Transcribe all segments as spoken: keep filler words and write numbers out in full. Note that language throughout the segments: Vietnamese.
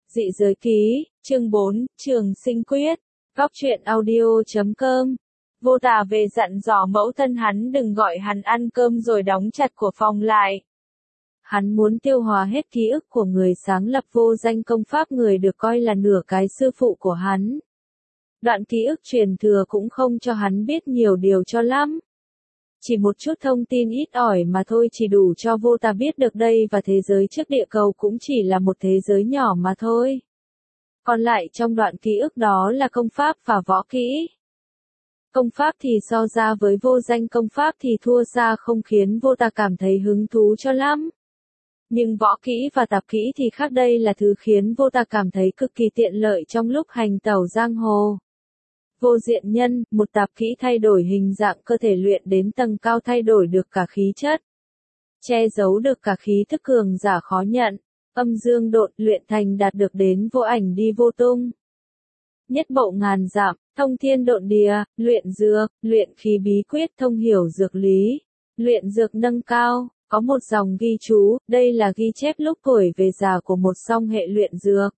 Dị giới ký, chương bốn, Trường Sinh Quyết, Góc truyện audio chấm com. Vô Tà về dặn dò mẫu thân hắn đừng gọi hắn ăn cơm rồi đóng chặt của phòng lại. Hắn muốn tiêu hóa hết ký ức của người sáng lập vô danh công pháp, người được coi là nửa cái sư phụ của hắn. Đoạn ký ức truyền thừa cũng không cho hắn biết nhiều điều cho lắm. Chỉ một chút thông tin ít ỏi mà thôi, chỉ đủ cho Vô Tà biết được đây và thế giới trước địa cầu cũng chỉ là một thế giới nhỏ mà thôi. Còn lại trong đoạn ký ức đó là công pháp và võ kỹ. Công pháp thì so ra với vô danh công pháp thì thua xa, không khiến Vô Tà cảm thấy hứng thú cho lắm. Nhưng võ kỹ và tạp kỹ thì khác, đây là thứ khiến Vô Tà cảm thấy cực kỳ tiện lợi trong lúc hành tẩu giang hồ. Vô diện nhân, một tạp kỹ thay đổi hình dạng cơ thể, luyện đến tầng cao thay đổi được cả khí chất. Che giấu được cả khí thức cường giả khó nhận. Âm dương độn, luyện thành đạt được đến vô ảnh đi vô tung. Nhất bộ ngàn dặm, thông thiên độn địa, luyện dược, luyện khí bí quyết, thông hiểu dược lý. Luyện dược nâng cao, có một dòng ghi chú, đây là ghi chép lúc tuổi về già của một song hệ luyện dược.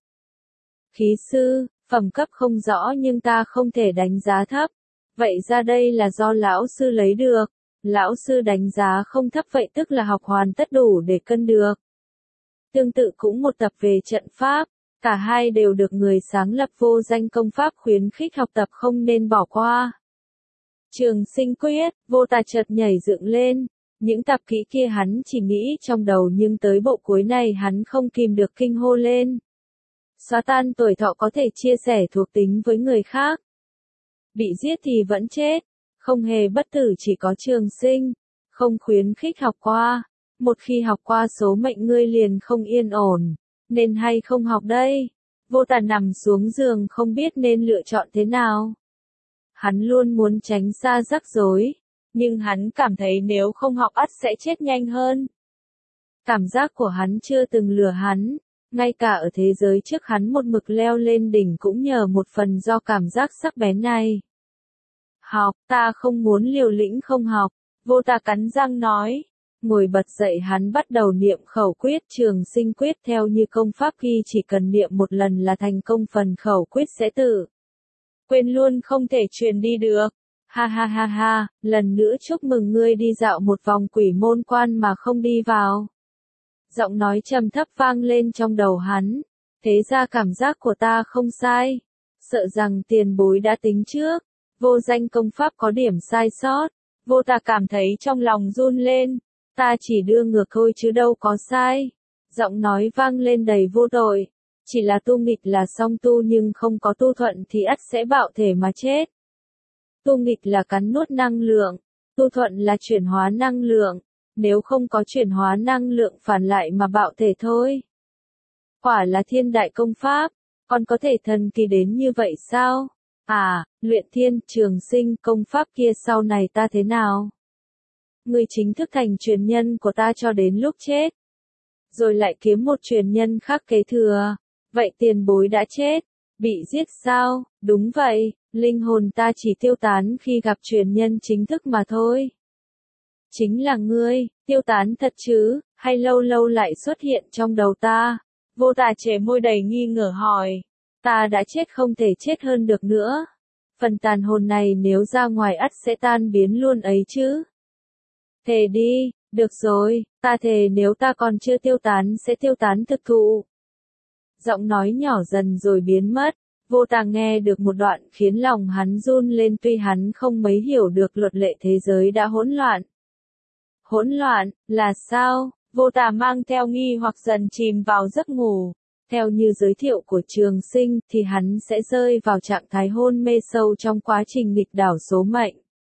Khí sư, phẩm cấp không rõ nhưng ta không thể đánh giá thấp. Vậy ra đây là do lão sư lấy được. Lão sư đánh giá không thấp, vậy tức là học hoàn tất đủ để cân được. Tương tự cũng một tập về trận pháp, cả hai đều được người sáng lập vô danh công pháp khuyến khích học tập, không nên bỏ qua. Trường Sinh Quyết, Vô Tà chợt nhảy dựng lên. Những tập kỹ kia hắn chỉ nghĩ trong đầu, nhưng tới bộ cuối này hắn không kìm được kinh hô lên. Xóa tan tuổi thọ, có thể chia sẻ thuộc tính với người khác. Bị giết thì vẫn chết, không hề bất tử, chỉ có trường sinh, không khuyến khích học qua. Một khi học qua số mệnh ngươi liền không yên ổn, nên hay không học đây? Vô Tà nằm xuống giường không biết nên lựa chọn thế nào. Hắn luôn muốn tránh xa rắc rối, nhưng hắn cảm thấy nếu không học ắt sẽ chết nhanh hơn. Cảm giác của hắn chưa từng lừa hắn, ngay cả ở thế giới trước hắn một mực leo lên đỉnh cũng nhờ một phần do cảm giác sắc bén này. Học, ta không muốn liều lĩnh không học, Vô Tà cắn răng nói. Ngồi bật dậy hắn bắt đầu niệm khẩu quyết Trường Sinh Quyết theo như công pháp ghi, chỉ cần niệm một lần là thành công, phần khẩu quyết sẽ tự quên luôn, không thể truyền đi được. Ha ha ha ha, lần nữa chúc mừng ngươi đi dạo một vòng quỷ môn quan mà không đi vào. Giọng nói trầm thấp vang lên trong đầu hắn. Thế ra cảm giác của ta không sai. Sợ rằng tiền bối đã tính trước. Vô danh công pháp có điểm sai sót. Vô Tà cảm thấy trong lòng run lên. Ta chỉ đưa ngược thôi chứ đâu có sai. Giọng nói vang lên đầy vô tội. Chỉ là tu nghịch là song tu, nhưng không có tu thuận thì ắt sẽ bạo thể mà chết. Tu nghịch là cắn nuốt năng lượng. Tu thuận là chuyển hóa năng lượng. Nếu không có chuyển hóa năng lượng phản lại mà bạo thể thôi. Quả là thiên đại công pháp. Còn có thể thần kỳ đến như vậy sao? À, luyện thiên, trường sinh, công pháp kia sau này ta thế nào? Ngươi chính thức thành truyền nhân của ta cho đến lúc chết. Rồi lại kiếm một truyền nhân khác kế thừa. Vậy tiền bối đã chết. Bị giết sao? Đúng vậy, linh hồn ta chỉ tiêu tán khi gặp truyền nhân chính thức mà thôi. Chính là ngươi, tiêu tán thật chứ, hay lâu lâu lại xuất hiện trong đầu ta? Vô Tà chề môi đầy nghi ngờ hỏi. Ta đã chết không thể chết hơn được nữa. Phần tàn hồn này nếu ra ngoài ắt sẽ tan biến luôn ấy chứ. Thề đi, được rồi, ta thề nếu ta còn chưa tiêu tán sẽ tiêu tán thực thụ. Giọng nói nhỏ dần rồi biến mất. Vô Tà nghe được một đoạn khiến lòng hắn run lên, tuy hắn không mấy hiểu được luật lệ thế giới đã hỗn loạn. Hỗn loạn, là sao? Vô Tà mang theo nghi hoặc dần chìm vào giấc ngủ. Theo như giới thiệu của Trường Sinh thì hắn sẽ rơi vào trạng thái hôn mê sâu trong quá trình nghịch đảo số mệnh.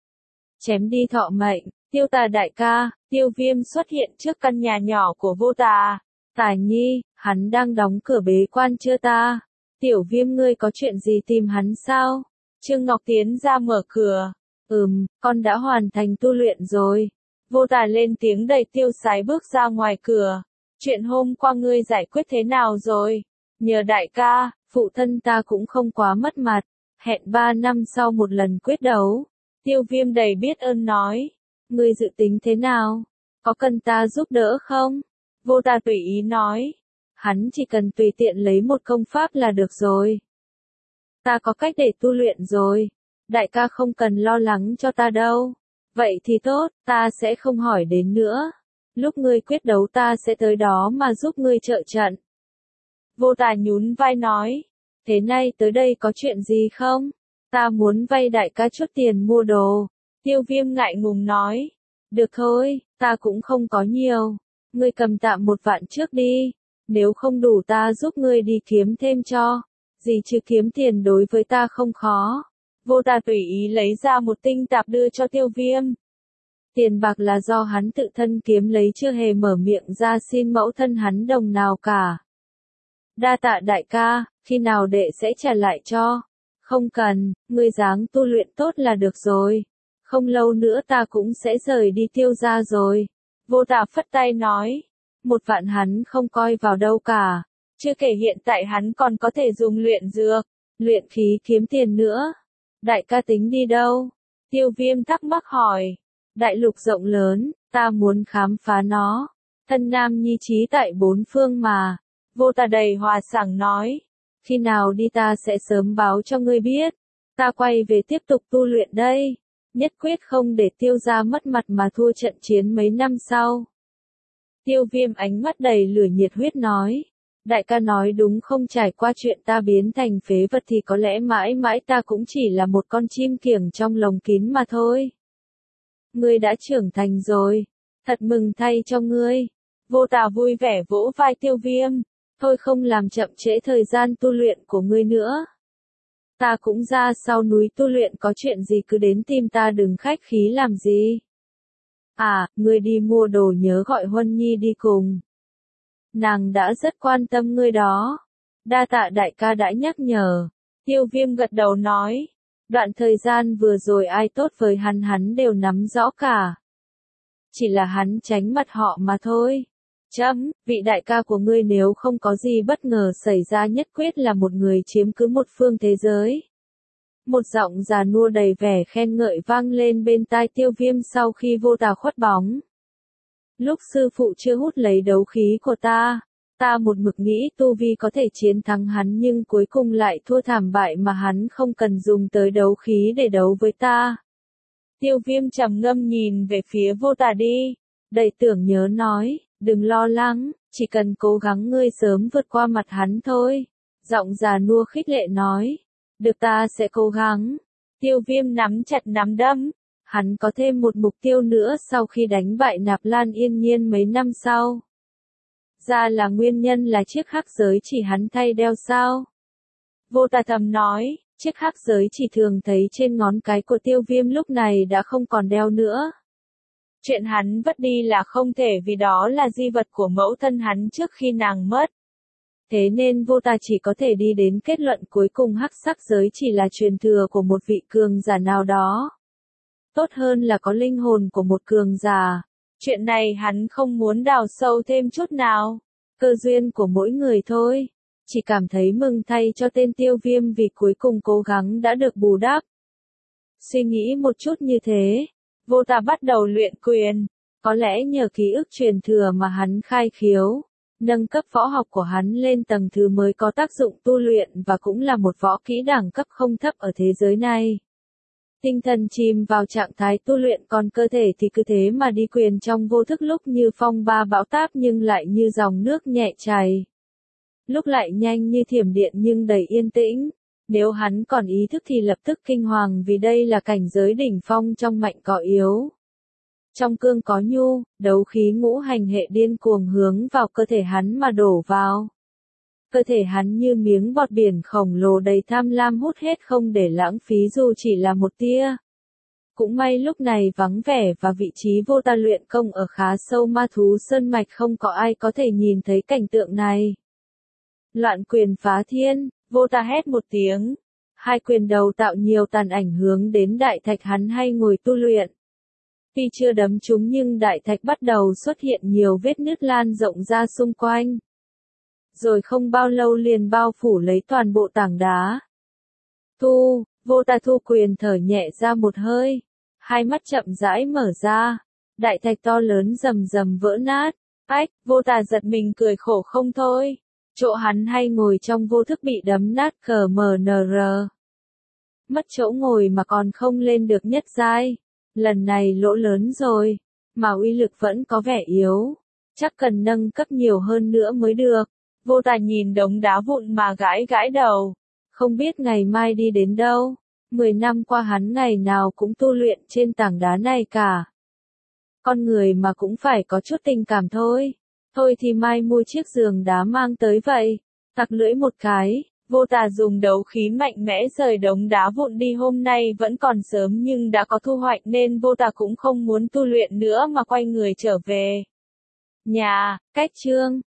Chém đi thọ mệnh, Tiêu Tà đại ca, Tiêu Viêm xuất hiện trước căn nhà nhỏ của Vô Tà. Tà nhi, hắn đang đóng cửa bế quan chưa ta? Tiểu Viêm ngươi có chuyện gì tìm hắn sao? Trương Ngọc tiến ra mở cửa. Ừm, con đã hoàn thành tu luyện rồi. Vô Tà lên tiếng đầy tiêu sái bước ra ngoài cửa. Chuyện hôm qua ngươi giải quyết thế nào rồi? Nhờ đại ca, phụ thân ta cũng không quá mất mặt. Hẹn ba năm sau một lần quyết đấu. Tiêu Viêm đầy biết ơn nói. Ngươi dự tính thế nào? Có cần ta giúp đỡ không? Vô Tà tùy ý nói. Hắn chỉ cần tùy tiện lấy một công pháp là được rồi. Ta có cách để tu luyện rồi. Đại ca không cần lo lắng cho ta đâu. Vậy thì tốt, ta sẽ không hỏi đến nữa. Lúc ngươi quyết đấu ta sẽ tới đó mà giúp ngươi trợ trận. Vô Tà nhún vai nói. Thế nay tới đây có chuyện gì không? Ta muốn vay đại ca chút tiền mua đồ. Tiêu Viêm ngại ngùng nói. Được thôi, ta cũng không có nhiều. Ngươi cầm tạm một vạn trước đi. Nếu không đủ ta giúp ngươi đi kiếm thêm cho. Gì chứ kiếm tiền đối với ta không khó. Vô Tà tùy ý lấy ra một tinh tạp đưa cho Tiêu Viêm. Tiền bạc là do hắn tự thân kiếm lấy, chưa hề mở miệng ra xin mẫu thân hắn đồng nào cả. Đa tạ đại ca, khi nào đệ sẽ trả lại cho? Không cần, ngươi dáng tu luyện tốt là được rồi. Không lâu nữa ta cũng sẽ rời đi Tiêu gia rồi. Vô Tà phất tay nói. Một vạn hắn không coi vào đâu cả. Chưa kể hiện tại hắn còn có thể dùng luyện dược, luyện khí kiếm tiền nữa. Đại ca tính đi đâu? Tiêu Viêm thắc mắc hỏi. Đại lục rộng lớn, ta muốn khám phá nó. Thân nam nhi trí tại bốn phương mà. Vô Tà đầy hòa sảng nói. Khi nào đi ta sẽ sớm báo cho ngươi biết. Ta quay về tiếp tục tu luyện đây. Nhất quyết không để Tiêu gia mất mặt mà thua trận chiến mấy năm sau. Tiêu Viêm ánh mắt đầy lửa nhiệt huyết nói. Đại ca nói đúng, không trải qua chuyện ta biến thành phế vật thì có lẽ mãi mãi ta cũng chỉ là một con chim kiểng trong lồng kín mà thôi. Ngươi đã trưởng thành rồi. Thật mừng thay cho ngươi. Vô Tà vui vẻ vỗ vai Tiêu Viêm. Thôi không làm chậm trễ thời gian tu luyện của ngươi nữa. Ta cũng ra sau núi tu luyện, có chuyện gì cứ đến tìm ta, đừng khách khí làm gì. À, ngươi đi mua đồ nhớ gọi Huân Nhi đi cùng. Nàng đã rất quan tâm ngươi đó. Đa tạ đại ca đã nhắc nhở. Tiêu Viêm gật đầu nói. Đoạn thời gian vừa rồi ai tốt với hắn hắn đều nắm rõ cả. Chỉ là hắn tránh mặt họ mà thôi. Chấm, vị đại ca của ngươi nếu không có gì bất ngờ xảy ra nhất quyết là một người chiếm cứ một phương thế giới. Một giọng già nua đầy vẻ khen ngợi vang lên bên tai Tiêu Viêm sau khi Vô Tà khuất bóng. Lúc sư phụ chưa hút lấy đấu khí của ta, ta một mực nghĩ tu vi có thể chiến thắng hắn, nhưng cuối cùng lại thua thảm bại mà hắn không cần dùng tới đấu khí để đấu với ta. Tiêu Viêm trầm ngâm nhìn về phía Vô Tà đi, đầy tưởng nhớ nói, đừng lo lắng, chỉ cần cố gắng ngươi sớm vượt qua mặt hắn thôi. Giọng già nua khích lệ nói, được, ta sẽ cố gắng. Tiêu Viêm nắm chặt nắm đấm. Hắn có thêm một mục tiêu nữa sau khi đánh bại Nạp Lan Yên Nhiên mấy năm sau. Ra là nguyên nhân là chiếc hắc giới chỉ hắn thay đeo sao? Vô Tà thầm nói, chiếc hắc giới chỉ thường thấy trên ngón cái của Tiêu Viêm lúc này đã không còn đeo nữa. Chuyện hắn vứt đi là không thể, vì đó là di vật của mẫu thân hắn trước khi nàng mất. Thế nên Vô Tà chỉ có thể đi đến kết luận cuối cùng hắc sắc giới chỉ là truyền thừa của một vị cường giả nào đó. Tốt hơn là có linh hồn của một cường giả. Chuyện này hắn không muốn đào sâu thêm chút nào. Cơ duyên của mỗi người thôi. Chỉ cảm thấy mừng thay cho tên Tiêu Viêm vì cuối cùng cố gắng đã được bù đắp. Suy nghĩ một chút như thế, Vô Tà bắt đầu luyện quyền. Có lẽ nhờ ký ức truyền thừa mà hắn khai khiếu, nâng cấp võ học của hắn lên tầng thứ mới có tác dụng tu luyện, và cũng là một võ kỹ đẳng cấp không thấp ở thế giới này. Tinh thần chìm vào trạng thái tu luyện, còn cơ thể thì cứ thế mà đi quyền trong vô thức, lúc như phong ba bão táp nhưng lại như dòng nước nhẹ chảy. Lúc lại nhanh như thiểm điện nhưng đầy yên tĩnh. Nếu hắn còn ý thức thì lập tức kinh hoàng, vì đây là cảnh giới đỉnh phong trong mạnh có yếu. Trong cương có nhu, đấu khí ngũ hành hệ điên cuồng hướng vào cơ thể hắn mà đổ vào. Cơ thể hắn như miếng bọt biển khổng lồ đầy tham lam hút hết không để lãng phí dù chỉ là một tia. Cũng may lúc này vắng vẻ và vị trí Vô Tà luyện công ở khá sâu ma thú sơn mạch, không có ai có thể nhìn thấy cảnh tượng này. Loạn quyền phá thiên, Vô Tà hét một tiếng. Hai quyền đầu tạo nhiều tàn ảnh hướng đến đại thạch hắn hay ngồi tu luyện. Tuy chưa đấm trúng nhưng đại thạch bắt đầu xuất hiện nhiều vết nứt lan rộng ra xung quanh. Rồi không bao lâu liền bao phủ lấy toàn bộ tảng đá. Thu, Vô Tà thu quyền thở nhẹ ra một hơi. Hai mắt chậm rãi mở ra. Đại thạch to lớn rầm rầm vỡ nát. Ách, Vô Tà giật mình cười khổ không thôi. Chỗ hắn hay ngồi trong vô thức bị đấm nát cờ mờ nờ rờ. Mất chỗ ngồi mà còn không lên được nhất giai. Lần này lỗ lớn rồi, mà uy lực vẫn có vẻ yếu. Chắc cần nâng cấp nhiều hơn nữa mới được. Vô Tà nhìn đống đá vụn mà gãi gãi đầu. Không biết ngày mai đi đến đâu. Mười năm qua hắn ngày nào cũng tu luyện trên tảng đá này cả. Con người mà cũng phải có chút tình cảm thôi. Thôi thì mai mua chiếc giường đá mang tới vậy. Tặc lưỡi một cái, Vô Tà dùng đấu khí mạnh mẽ rời đống đá vụn đi. Hôm nay vẫn còn sớm nhưng đã có thu hoạch nên Vô Tà cũng không muốn tu luyện nữa mà quay người trở về nhà. Cách chương